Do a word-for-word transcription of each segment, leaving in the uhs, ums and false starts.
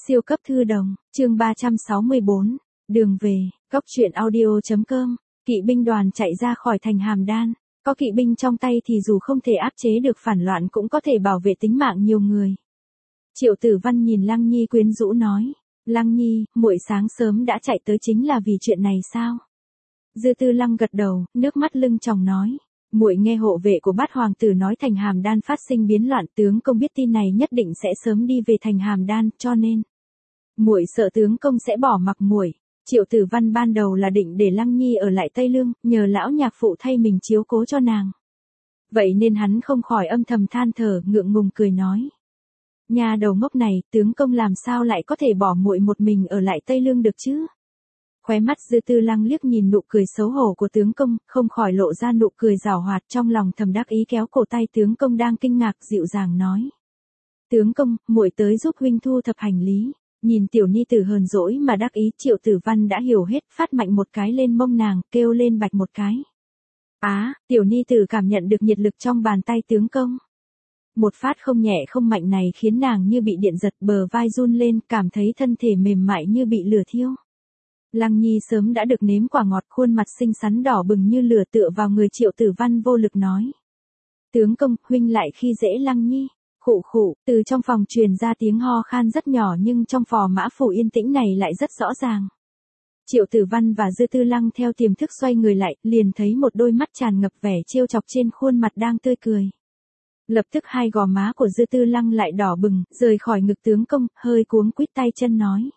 Siêu cấp thư đồng, chương ba trăm sáu mươi bốn, đường về, góc truyện audio.com, kỵ binh đoàn chạy ra khỏi thành Hàm Đan, có kỵ binh trong tay thì dù không thể áp chế được phản loạn cũng có thể bảo vệ tính mạng nhiều người. Triệu Tử Văn nhìn Lăng Nhi quyến rũ nói, Lăng Nhi, muội sáng sớm đã chạy tới chính là vì chuyện này sao? Dư Tư Lăng gật đầu, nước mắt lưng tròng nói, muội nghe hộ vệ của Bát hoàng tử nói thành Hàm Đan phát sinh biến loạn, tướng công biết tin này nhất định sẽ sớm đi về thành Hàm Đan, cho nên muội sợ tướng công sẽ bỏ mặc muội. Triệu Tử Văn ban đầu là định để Lăng Nhi ở lại Tây Lương, nhờ lão nhạc phụ thay mình chiếu cố cho nàng. Vậy nên hắn không khỏi âm thầm than thở, ngượng ngùng cười nói, nhà đầu ngốc này, tướng công làm sao lại có thể bỏ muội một mình ở lại Tây Lương được chứ? Khóe mắt Dư Tư Lăng liếc nhìn nụ cười xấu hổ của tướng công, không khỏi lộ ra nụ cười giảo hoạt, trong lòng thầm đắc ý kéo cổ tay tướng công đang kinh ngạc, dịu dàng nói, tướng công, muội tới giúp huynh thu thập hành lý. Nhìn tiểu ni tử hờn dỗi mà đắc ý, Triệu Tử Văn đã hiểu hết, phát mạnh một cái lên mông nàng, kêu lên bạch một cái. Á, à, tiểu ni tử cảm nhận được nhiệt lực trong bàn tay tướng công. Một phát không nhẹ không mạnh này khiến nàng như bị điện giật, bờ vai run lên, cảm thấy thân thể mềm mại như bị lửa thiêu. Lăng Nhi sớm đã được nếm quả ngọt, khuôn mặt xinh xắn đỏ bừng như lửa, tựa vào người Triệu Tử Văn vô lực nói, tướng công, huynh lại khi dễ Lăng Nhi. Khụ khụ, từ trong phòng truyền ra tiếng ho khan rất nhỏ nhưng trong phò mã phủ yên tĩnh này lại rất rõ ràng. Triệu Tử Văn và Dư Tư Lăng theo tiềm thức xoay người lại, liền thấy một đôi mắt tràn ngập vẻ trêu chọc trên khuôn mặt đang tươi cười. Lập tức hai gò má của Dư Tư Lăng lại đỏ bừng, rời khỏi ngực tướng công, hơi cuống quýt tay chân nói,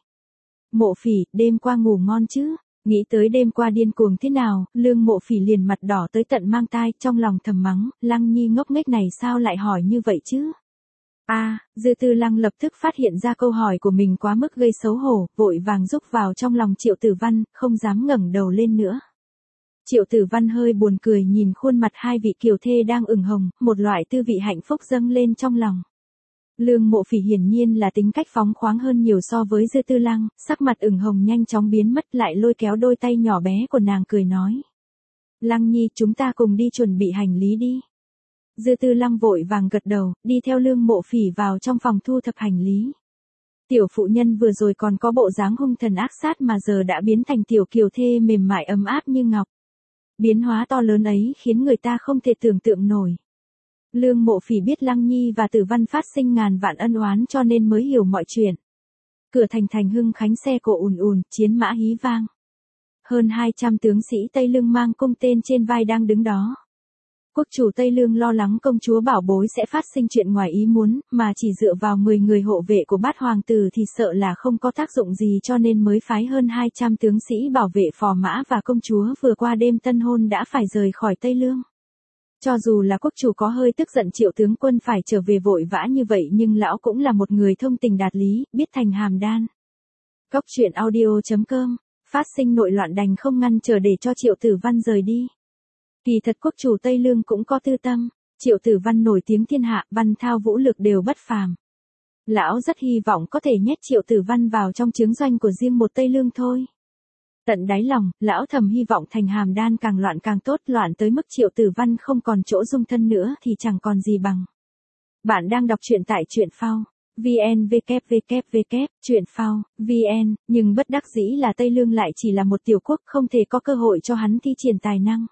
Mộ Phỉ, đêm qua ngủ ngon chứ? Nghĩ tới đêm qua điên cuồng thế nào, Lương Mộ Phỉ liền mặt đỏ tới tận mang tai, trong lòng thầm mắng, Lăng Nhi ngốc nghếch này sao lại hỏi như vậy chứ? A, à, Dư Tư Lăng lập tức phát hiện ra câu hỏi của mình quá mức gây xấu hổ, vội vàng rúc vào trong lòng Triệu Tử Văn, không dám ngẩng đầu lên nữa. Triệu Tử Văn hơi buồn cười nhìn khuôn mặt hai vị kiều thê đang ửng hồng, một loại tư vị hạnh phúc dâng lên trong lòng. Lương Mộ Phỉ hiển nhiên là tính cách phóng khoáng hơn nhiều so với Dư Tư Lăng, sắc mặt ửng hồng nhanh chóng biến mất, lại lôi kéo đôi tay nhỏ bé của nàng cười nói, Lăng Nhi, chúng ta cùng đi chuẩn bị hành lý đi. Dư Tư Lăng vội vàng gật đầu, đi theo Lương Mộ Phỉ vào trong phòng thu thập hành lý. Tiểu phụ nhân vừa rồi còn có bộ dáng hung thần ác sát mà giờ đã biến thành tiểu kiều thê mềm mại ấm áp như ngọc. Biến hóa to lớn ấy khiến người ta không thể tưởng tượng nổi. Lương Mộ Phỉ biết Lăng Nhi và Tử Văn phát sinh ngàn vạn ân oán cho nên mới hiểu mọi chuyện. Cửa thành thành Hưng Khánh xe cộ ùn ùn, chiến mã hí vang. Hơn hai trăm tướng sĩ Tây Lương mang cung tên trên vai đang đứng đó. Quốc chủ Tây Lương lo lắng công chúa bảo bối sẽ phát sinh chuyện ngoài ý muốn, mà chỉ dựa vào mười người hộ vệ của Bát hoàng tử thì sợ là không có tác dụng gì, cho nên mới phái hơn hai trăm tướng sĩ bảo vệ phò mã và công chúa vừa qua đêm tân hôn đã phải rời khỏi Tây Lương. Cho dù là quốc chủ có hơi tức giận Triệu tướng quân phải trở về vội vã như vậy nhưng lão cũng là một người thông tình đạt lý, biết thành Hàm Đan. Góc truyện audio.com, phát sinh nội loạn đành không ngăn trở để cho Triệu Tử Văn rời đi. Kỳ thật quốc chủ Tây Lương cũng có tư tâm, Triệu Tử Văn nổi tiếng thiên hạ, văn thao vũ lực đều bất phàm. Lão rất hy vọng có thể nhét Triệu Tử Văn vào trong chướng doanh của riêng một Tây Lương thôi. Tận đáy lòng, lão thầm hy vọng thành Hàm Đan càng loạn càng tốt, loạn tới mức Triệu Tử Văn không còn chỗ dung thân nữa thì chẳng còn gì bằng. Bạn đang đọc truyện tại truyện phao, vn www, truyện phao, vn, nhưng bất đắc dĩ là Tây Lương lại chỉ là một tiểu quốc, không thể có cơ hội cho hắn thi triển tài năng.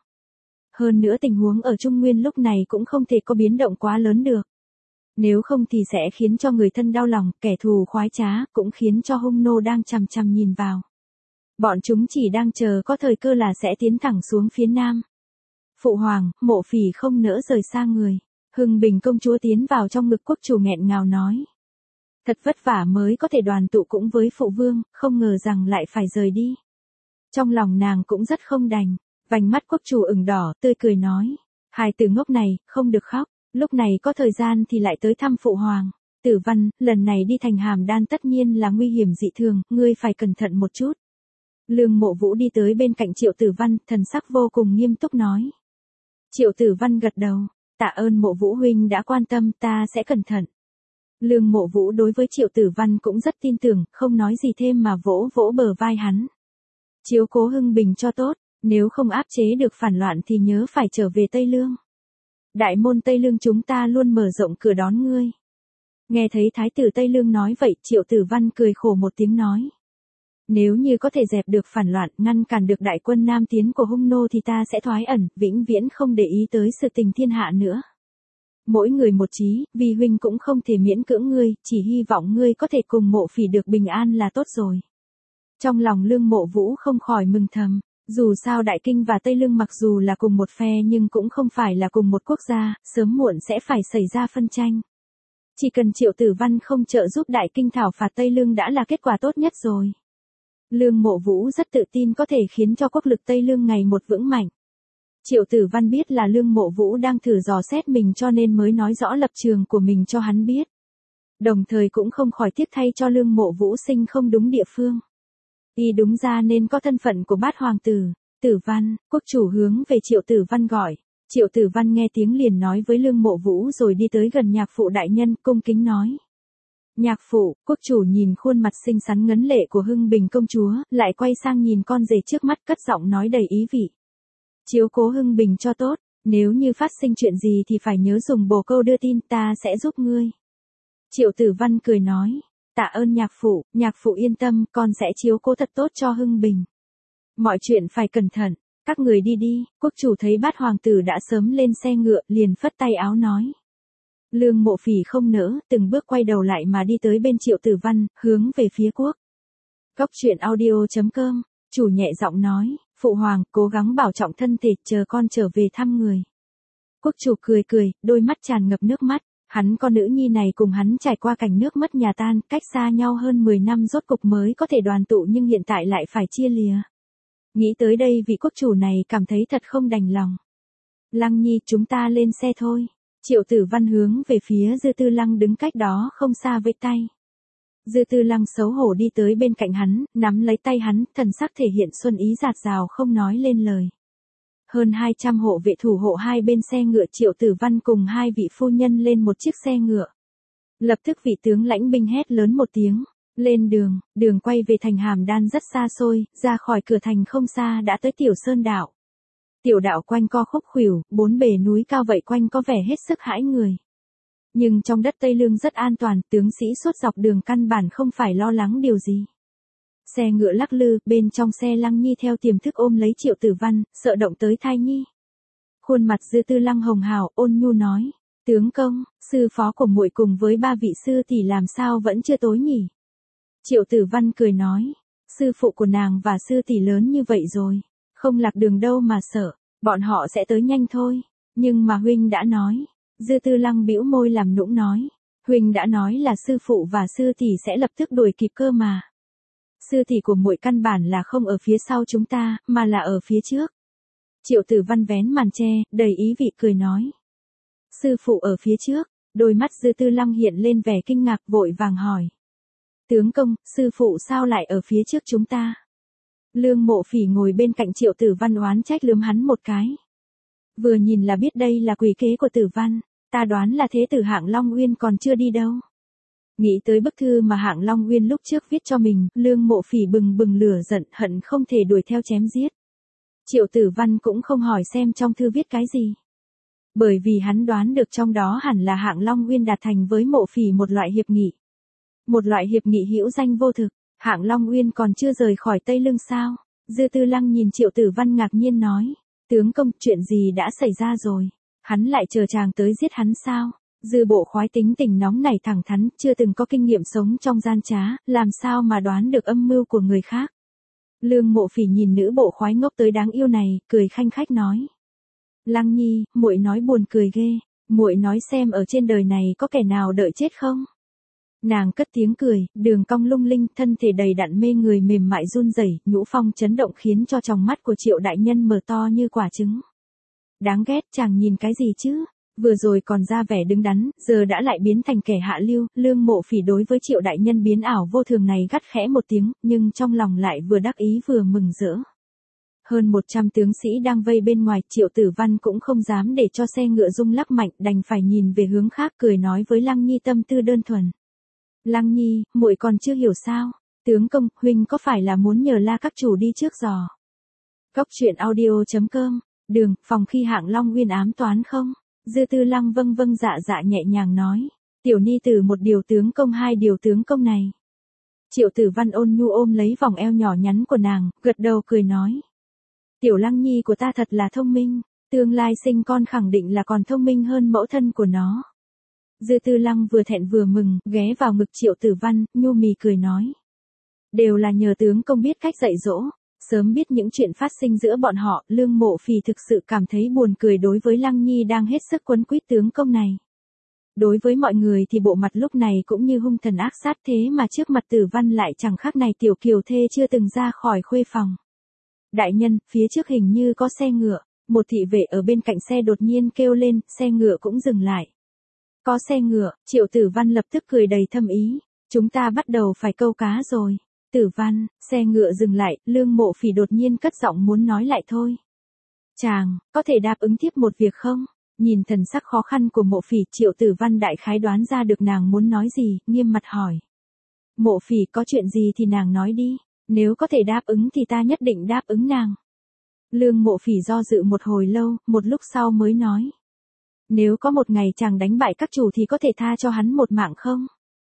Hơn nữa tình huống ở Trung Nguyên lúc này cũng không thể có biến động quá lớn được. Nếu không thì sẽ khiến cho người thân đau lòng, kẻ thù khoái trá, cũng khiến cho hung nô đang chằm chằm nhìn vào. Bọn chúng chỉ đang chờ có thời cơ là sẽ tiến thẳng xuống phía nam. Phụ hoàng, Mộ Phỉ không nỡ rời xa người. Hưng Bình công chúa tiến vào trong ngực quốc chủ nghẹn ngào nói. Thật vất vả mới có thể đoàn tụ cũng với phụ vương, không ngờ rằng lại phải rời đi. Trong lòng nàng cũng rất không đành. Vành mắt quốc chủ ửng đỏ, tươi cười nói. Hài tử ngốc này, không được khóc, lúc này có thời gian thì lại tới thăm phụ hoàng. Tử Văn, lần này đi thành Hàm Đan tất nhiên là nguy hiểm dị thường, ngươi phải cẩn thận một chút. Lương Mộ Vũ đi tới bên cạnh Triệu Tử Văn, thần sắc vô cùng nghiêm túc nói. Triệu Tử Văn gật đầu, tạ ơn Mộ Vũ huynh đã quan tâm, ta sẽ cẩn thận. Lương Mộ Vũ đối với Triệu Tử Văn cũng rất tin tưởng, không nói gì thêm mà vỗ vỗ bờ vai hắn. Chiếu cố Hưng Bình cho tốt. Nếu không áp chế được phản loạn thì nhớ phải trở về Tây Lương. Đại môn Tây Lương chúng ta luôn mở rộng cửa đón ngươi. Nghe thấy Thái tử Tây Lương nói vậy, Triệu Tử Văn cười khổ một tiếng nói. Nếu như có thể dẹp được phản loạn, ngăn cản được đại quân nam tiến của hung nô thì ta sẽ thoái ẩn, vĩnh viễn không để ý tới sự tình thiên hạ nữa. Mỗi người một chí, vì huynh cũng không thể miễn cưỡng ngươi, chỉ hy vọng ngươi có thể cùng Mộ Phỉ được bình an là tốt rồi. Trong lòng Lương Mộ Vũ không khỏi mừng thầm, dù sao Đại Kinh và Tây Lương mặc dù là cùng một phe nhưng cũng không phải là cùng một quốc gia, sớm muộn sẽ phải xảy ra phân tranh. Chỉ cần Triệu Tử Văn không trợ giúp Đại Kinh thảo phạt Tây Lương đã là kết quả tốt nhất rồi. Lương Mộ Vũ rất tự tin có thể khiến cho quốc lực Tây Lương ngày một vững mạnh. Triệu Tử Văn biết là Lương Mộ Vũ đang thử dò xét mình cho nên mới nói rõ lập trường của mình cho hắn biết. Đồng thời cũng không khỏi tiếc thay cho Lương Mộ Vũ sinh không đúng địa phương. Y đúng ra nên có thân phận của bát hoàng tử. Tử Văn, quốc chủ hướng về Triệu Tử Văn gọi. Triệu Tử Văn nghe tiếng liền nói với Lương Mộ Vũ rồi đi tới gần nhạc phụ đại nhân, cung kính nói. Nhạc phụ, quốc chủ nhìn khuôn mặt xinh xắn ngấn lệ của Hưng Bình công chúa, lại quay sang nhìn con rể trước mắt cất giọng nói đầy ý vị. Chiếu cố Hưng Bình cho tốt, nếu như phát sinh chuyện gì thì phải nhớ dùng bồ câu đưa tin, ta sẽ giúp ngươi. Triệu Tử Văn cười nói, tạ ơn nhạc phụ, nhạc phụ yên tâm, con sẽ chiếu cố thật tốt cho Hưng Bình. Mọi chuyện phải cẩn thận, các người đi đi, quốc chủ thấy bát hoàng tử đã sớm lên xe ngựa, liền phất tay áo nói. Lương Mộ Phỉ không nỡ, từng bước quay đầu lại mà đi tới bên Triệu Tử Văn, hướng về phía quốc. Góc truyện audio chấm com, chủ nhẹ giọng nói, phụ hoàng, cố gắng bảo trọng thân thể, chờ con trở về thăm người. Quốc chủ cười cười, đôi mắt tràn ngập nước mắt, hắn con nữ nhi này cùng hắn trải qua cảnh nước mất nhà tan, cách xa nhau hơn mười năm rốt cục mới có thể đoàn tụ nhưng hiện tại lại phải chia lìa. Nghĩ tới đây vị quốc chủ này cảm thấy thật không đành lòng. Lăng Nhi, chúng ta lên xe thôi. Triệu Tử Văn hướng về phía Dư Tư Lăng đứng cách đó không xa vẫy tay. Dư Tư Lăng xấu hổ đi tới bên cạnh hắn, nắm lấy tay hắn, thần sắc thể hiện xuân ý dạt dào không nói lên lời. Hơn hai trăm hộ vệ thủ hộ hai bên xe ngựa, Triệu Tử Văn cùng hai vị phu nhân lên một chiếc xe ngựa. Lập tức vị tướng lãnh binh hét lớn một tiếng, lên đường, đường quay về thành Hàm Đan rất xa xôi, ra khỏi cửa thành không xa đã tới Tiểu Sơn Đạo. Tiểu đạo quanh co khúc khuỷu, bốn bề núi cao vậy quanh có vẻ hết sức hãi người. Nhưng trong đất Tây Lương rất an toàn, tướng sĩ suốt dọc đường căn bản không phải lo lắng điều gì. Xe ngựa lắc lư, bên trong xe Lăng Nhi theo tiềm thức ôm lấy Triệu Tử Văn, sợ động tới thai nhi. Khuôn mặt Dư Tư Lăng hồng hào, ôn nhu nói, tướng công, sư phó của muội cùng với ba vị sư tỷ làm sao vẫn chưa tối nhỉ? Triệu Tử Văn cười nói, sư phụ của nàng và sư tỷ lớn như vậy rồi, không lạc đường đâu mà sợ, bọn họ sẽ tới nhanh thôi, nhưng mà huynh đã nói. Dư Tư Lăng bĩu môi làm nũng nói, huynh đã nói là sư phụ và sư tỷ sẽ lập tức đuổi kịp cơ mà. Sư tỷ của muội căn bản là không ở phía sau chúng ta, mà là ở phía trước. Triệu Tử Văn vén màn che, đầy ý vị cười nói. Sư phụ ở phía trước, đôi mắt Dư Tư Lăng hiện lên vẻ kinh ngạc vội vàng hỏi. Tướng công, sư phụ sao lại ở phía trước chúng ta? Lương Mộ Phỉ ngồi bên cạnh Triệu Tử Văn oán trách lườm hắn một cái. Vừa nhìn là biết đây là quỷ kế của Tử Văn, ta đoán là thế tử Hạng Long Uyên còn chưa đi đâu. Nghĩ tới bức thư mà Hạng Long Uyên lúc trước viết cho mình, Lương Mộ Phỉ bừng bừng lửa giận hận không thể đuổi theo chém giết. Triệu Tử Văn cũng không hỏi xem trong thư viết cái gì. Bởi vì hắn đoán được trong đó hẳn là Hạng Long Uyên đạt thành với Mộ Phỉ một loại hiệp nghị. Một loại hiệp nghị hữu danh vô thực, Hạng Long Uyên còn chưa rời khỏi Tây Lương sao? Dư Tư Lăng nhìn Triệu Tử Văn ngạc nhiên nói, tướng công, chuyện gì đã xảy ra rồi? Hắn lại chờ chàng tới giết hắn sao? Dư Bộ Khoái tính tình nóng nảy thẳng thắn, chưa từng có kinh nghiệm sống trong gian trá, làm sao mà đoán được âm mưu của người khác. Lương Mộ Phỉ nhìn nữ Bộ Khoái ngốc tới đáng yêu này, cười khanh khách nói. Lăng Nhi, muội nói buồn cười ghê, muội nói xem ở trên đời này có kẻ nào đợi chết không? Nàng cất tiếng cười, đường cong lung linh, thân thể đầy đặn mê người mềm mại run rẩy, nhũ phong chấn động khiến cho tròng mắt của Triệu đại nhân mở to như quả trứng. Đáng ghét, chàng nhìn cái gì chứ? Vừa rồi còn ra vẻ đứng đắn, giờ đã lại biến thành kẻ hạ lưu. Lương Mộ Phỉ đối với Triệu đại nhân biến ảo vô thường này gắt khẽ một tiếng, nhưng trong lòng lại vừa đắc ý vừa mừng rỡ. Hơn một trăm tướng sĩ đang vây bên ngoài, Triệu Tử Văn cũng không dám để cho xe ngựa rung lắc mạnh, đành phải nhìn về hướng khác, cười nói với Lăng Nhi tâm tư đơn thuần. Lăng Nhi, muội còn chưa hiểu sao? Tướng công, huynh có phải là muốn nhờ La các chủ đi trước giò? Góc truyện audio chấm com, đường, phòng khi Hạng Long Uyên ám toán không? Dư Tư Lăng vâng vâng dạ dạ nhẹ nhàng nói. Tiểu ni tử một điều tướng công hai điều tướng công này. Triệu Tử Văn ôn nhu ôm lấy vòng eo nhỏ nhắn của nàng, gật đầu cười nói. Tiểu Lăng Nhi của ta thật là thông minh, tương lai sinh con khẳng định là còn thông minh hơn mẫu thân của nó. Dư Tư Lăng vừa thẹn vừa mừng, ghé vào ngực Triệu Tử Văn, nhu mì cười nói. Đều là nhờ tướng công biết cách dạy dỗ, sớm biết những chuyện phát sinh giữa bọn họ, Lương Mộ Phì thực sự cảm thấy buồn cười đối với Lăng Nhi đang hết sức quấn quýt tướng công này. Đối với mọi người thì bộ mặt lúc này cũng như hung thần ác sát, thế mà trước mặt Tử Văn lại chẳng khác này tiểu kiều thê chưa từng ra khỏi khuê phòng. Đại nhân, phía trước hình như có xe ngựa, một thị vệ ở bên cạnh xe đột nhiên kêu lên, xe ngựa cũng dừng lại. Có xe ngựa, Triệu Tử Văn lập tức cười đầy thâm ý, chúng ta bắt đầu phải câu cá rồi. Tử Văn, xe ngựa dừng lại, Lương Mộ Phì đột nhiên cất giọng muốn nói lại thôi. Chàng, có thể đáp ứng tiếp một việc không? Nhìn thần sắc khó khăn của Mộ Phì, Triệu Tử Văn đại khái đoán ra được nàng muốn nói gì, nghiêm mặt hỏi. Mộ Phì có chuyện gì thì nàng nói đi, nếu có thể đáp ứng thì ta nhất định đáp ứng nàng. Lương Mộ Phì do dự một hồi lâu, một lúc sau mới nói. Nếu có một ngày chàng đánh bại các chủ thì có thể tha cho hắn một mạng không?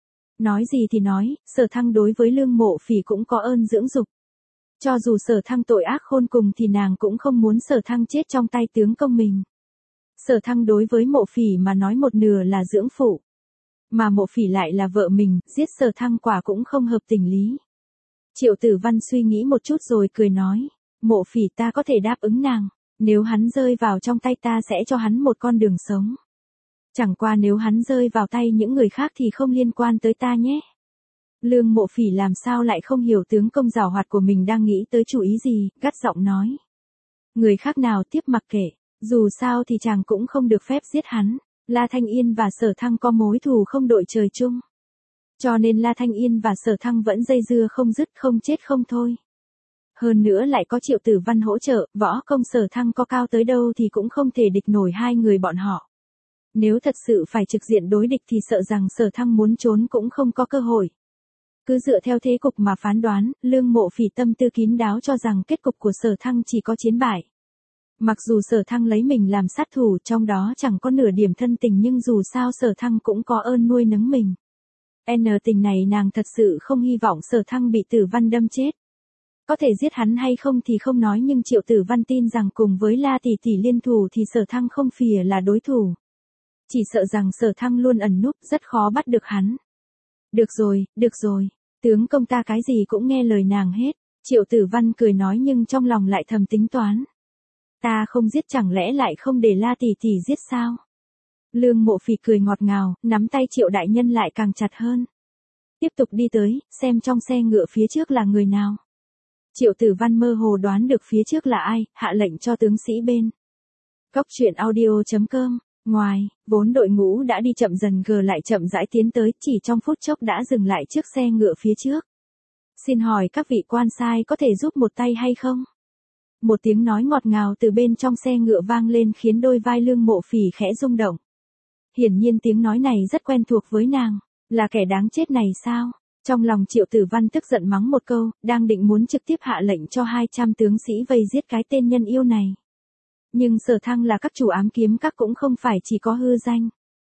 Nói gì thì nói, Sở Thăng đối với Lương Mộ Phì cũng có ơn dưỡng dục. Cho dù Sở Thăng tội ác khôn cùng thì nàng cũng không muốn Sở Thăng chết trong tay tướng công mình. Sở Thăng đối với Mộ Phì mà nói một nửa là dưỡng phụ. Mà Mộ Phì lại là vợ mình, giết Sở Thăng quả cũng không hợp tình lý. Triệu Tử Văn suy nghĩ một chút rồi cười nói. Mộ Phì ta có thể đáp ứng nàng, nếu hắn rơi vào trong tay ta sẽ cho hắn một con đường sống. Chẳng qua nếu hắn rơi vào tay những người khác thì không liên quan tới ta nhé. Lương Mộ Phì làm sao lại không hiểu tướng công giảo hoạt của mình đang nghĩ tới chủ ý gì, gắt giọng nói. Người khác nào tiếp mặc kệ, dù sao thì chàng cũng không được phép giết hắn. La Thanh Yên và Sở Thăng có mối thù không đội trời chung. Cho nên La Thanh Yên và Sở Thăng vẫn dây dưa không dứt, không chết không thôi. Hơn nữa lại có Triệu Tử Văn hỗ trợ, võ công Sở Thăng có cao tới đâu thì cũng không thể địch nổi hai người bọn họ. Nếu thật sự phải trực diện đối địch thì sợ rằng Sở Thăng muốn trốn cũng không có cơ hội. Cứ dựa theo thế cục mà phán đoán, Lương Mộ Phì tâm tư kín đáo cho rằng kết cục của Sở Thăng chỉ có chiến bại. Mặc dù Sở Thăng lấy mình làm sát thủ, trong đó chẳng có nửa điểm thân tình, nhưng dù sao Sở Thăng cũng có ơn nuôi nấng mình. N tình này nàng thật sự không hy vọng Sở Thăng bị Tử Văn đâm chết. Có thể giết hắn hay không thì không nói, nhưng Triệu Tử Văn tin rằng cùng với La tỷ tỷ liên thủ thì Sở Thăng không phìa là đối thủ. Chỉ sợ rằng Sở Thăng luôn ẩn núp, rất khó bắt được hắn. Được rồi, được rồi, tướng công ta cái gì cũng nghe lời nàng hết. Triệu Tử Văn cười nói nhưng trong lòng lại thầm tính toán. Ta không giết chẳng lẽ lại không để La tỷ tỷ giết sao? Lương Mộ Phì cười ngọt ngào, nắm tay Triệu đại nhân lại càng chặt hơn. Tiếp tục đi tới, xem trong xe ngựa phía trước là người nào. Triệu Tử Văn mơ hồ đoán được phía trước là ai, hạ lệnh cho tướng sĩ bên. Cốc truyện audio chấm com. Ngoài, vốn đội ngũ đã đi chậm dần gờ lại chậm rãi tiến tới, chỉ trong phút chốc đã dừng lại trước xe ngựa phía trước. Xin hỏi các vị quan sai có thể giúp một tay hay không? Một tiếng nói ngọt ngào từ bên trong xe ngựa vang lên khiến đôi vai Lương Mộ Phì khẽ rung động. Hiển nhiên tiếng nói này rất quen thuộc với nàng, là kẻ đáng chết này sao? Trong lòng Triệu Tử Văn tức giận mắng một câu, đang định muốn trực tiếp hạ lệnh cho hai trăm tướng sĩ vây giết cái tên nhân yêu này. Nhưng Sở Thăng là các chủ ám kiếm các cũng không phải chỉ có hư danh.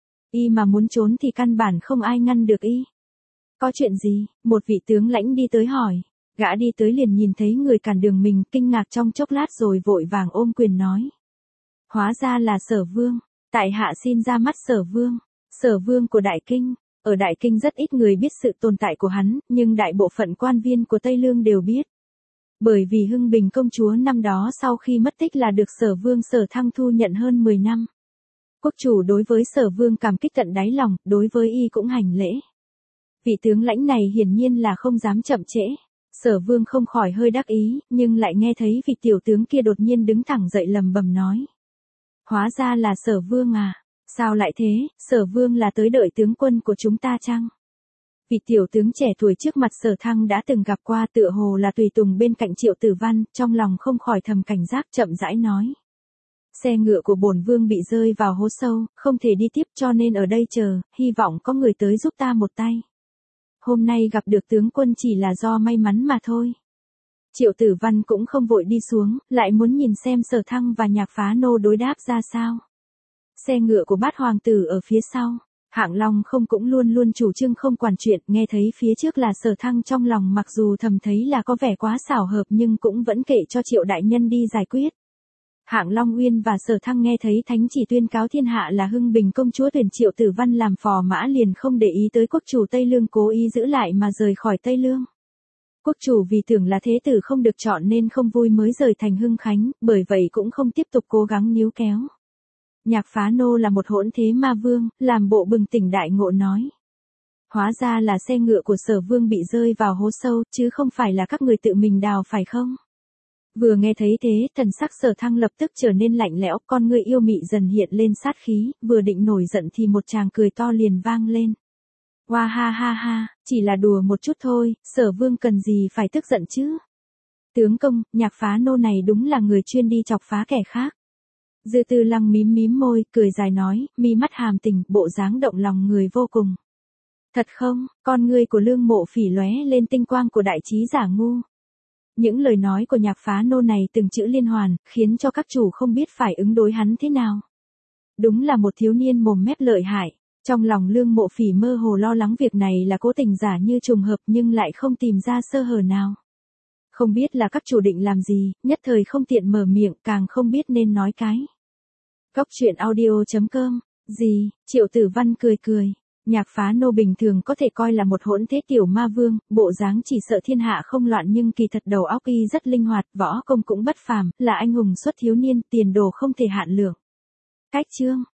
Y mà muốn trốn thì căn bản không ai ngăn được y. Có chuyện gì? Một vị tướng lãnh đi tới hỏi. Gã đi tới liền nhìn thấy người cản đường mình, kinh ngạc trong chốc lát rồi vội vàng ôm quyền nói. Hóa ra là Sở Vương, tại hạ xin ra mắt Sở Vương. Sở Vương của Đại Kinh. Ở Đại Kinh rất ít người biết sự tồn tại của hắn, nhưng đại bộ phận quan viên của Tây Lương đều biết. Bởi vì Hưng Bình công chúa năm đó sau khi mất tích là được Sở Vương Sở Thăng thu nhận hơn mười năm. Quốc chủ đối với Sở Vương cảm kích tận đáy lòng, đối với y cũng hành lễ. Vị tướng lãnh này hiển nhiên là không dám chậm trễ. Sở Vương không khỏi hơi đắc ý, nhưng lại nghe thấy vị tiểu tướng kia đột nhiên đứng thẳng dậy lầm bầm nói. Hóa ra là Sở Vương à, sao lại thế, Sở Vương là tới đợi tướng quân của chúng ta chăng? Vị tiểu tướng trẻ tuổi trước mặt Sở Thăng đã từng gặp qua, tựa hồ là tùy tùng bên cạnh Triệu Tử Văn, trong lòng không khỏi thầm cảnh giác, chậm rãi nói. Xe ngựa của bổn vương bị rơi vào hố sâu, không thể đi tiếp cho nên ở đây chờ, hy vọng có người tới giúp ta một tay. Hôm nay gặp được tướng quân chỉ là do may mắn mà thôi. Triệu Tử Văn cũng không vội đi xuống, lại muốn nhìn xem Sở Thăng và Nhạc Phá Nô đối đáp ra sao. Xe ngựa của Bát hoàng tử ở phía sau. Hạng Long không cũng luôn luôn chủ trương không quản chuyện, nghe thấy phía trước là Sở Thăng trong lòng mặc dù thầm thấy là có vẻ quá xảo hợp nhưng cũng vẫn kệ cho Triệu đại nhân đi giải quyết. Hạng Long Uyên và Sở Thăng nghe thấy thánh chỉ tuyên cáo thiên hạ là Hưng Bình công chúa tuyển Triệu Tử Văn làm phò mã liền không để ý tới quốc chủ Tây Lương cố ý giữ lại mà rời khỏi Tây Lương. Quốc chủ vì tưởng là thế tử không được chọn nên không vui mới rời thành Hưng Khánh, bởi vậy cũng không tiếp tục cố gắng níu kéo. Nhạc Phá Nô là một hỗn thế ma vương, làm bộ bừng tỉnh đại ngộ nói. Hóa ra là xe ngựa của Sở Vương bị rơi vào hố sâu, chứ không phải là các người tự mình đào phải không? Vừa nghe thấy thế, thần sắc Sở Thăng lập tức trở nên lạnh lẽo, con ngươi yêu mị dần hiện lên sát khí, vừa định nổi giận thì một tràng cười to liền vang lên. Hoa ha ha ha, chỉ là đùa một chút thôi, Sở Vương cần gì phải tức giận chứ? Tướng công, Nhạc Phá Nô này đúng là người chuyên đi chọc phá kẻ khác. Dư Tư Lăng mím mím môi, cười dài nói, mi mắt hàm tình, bộ dáng động lòng người vô cùng. Thật không, con ngươi của Lương Mộ Phỉ lóe lên tinh quang của đại trí giả ngu. Những lời nói của Nhạc Phá Nô này từng chữ liên hoàn, khiến cho các chủ không biết phải ứng đối hắn thế nào. Đúng là một thiếu niên mồm mép lợi hại. Trong lòng Lương Mộ Phỉ mơ hồ lo lắng việc này là cố tình giả như trùng hợp nhưng lại không tìm ra sơ hở nào. Không biết là các chủ định làm gì, nhất thời không tiện mở miệng, càng không biết nên nói cái. Góc truyện audio chấm com, gì, Triệu Tử Văn cười cười. Nhạc Phá Nô bình thường có thể coi là một hỗn thế tiểu ma vương, bộ dáng chỉ sợ thiên hạ không loạn nhưng kỳ thật đầu óc y rất linh hoạt, võ công cũng bất phàm, là anh hùng xuất thiếu niên, tiền đồ không thể hạn lượng. Cách chương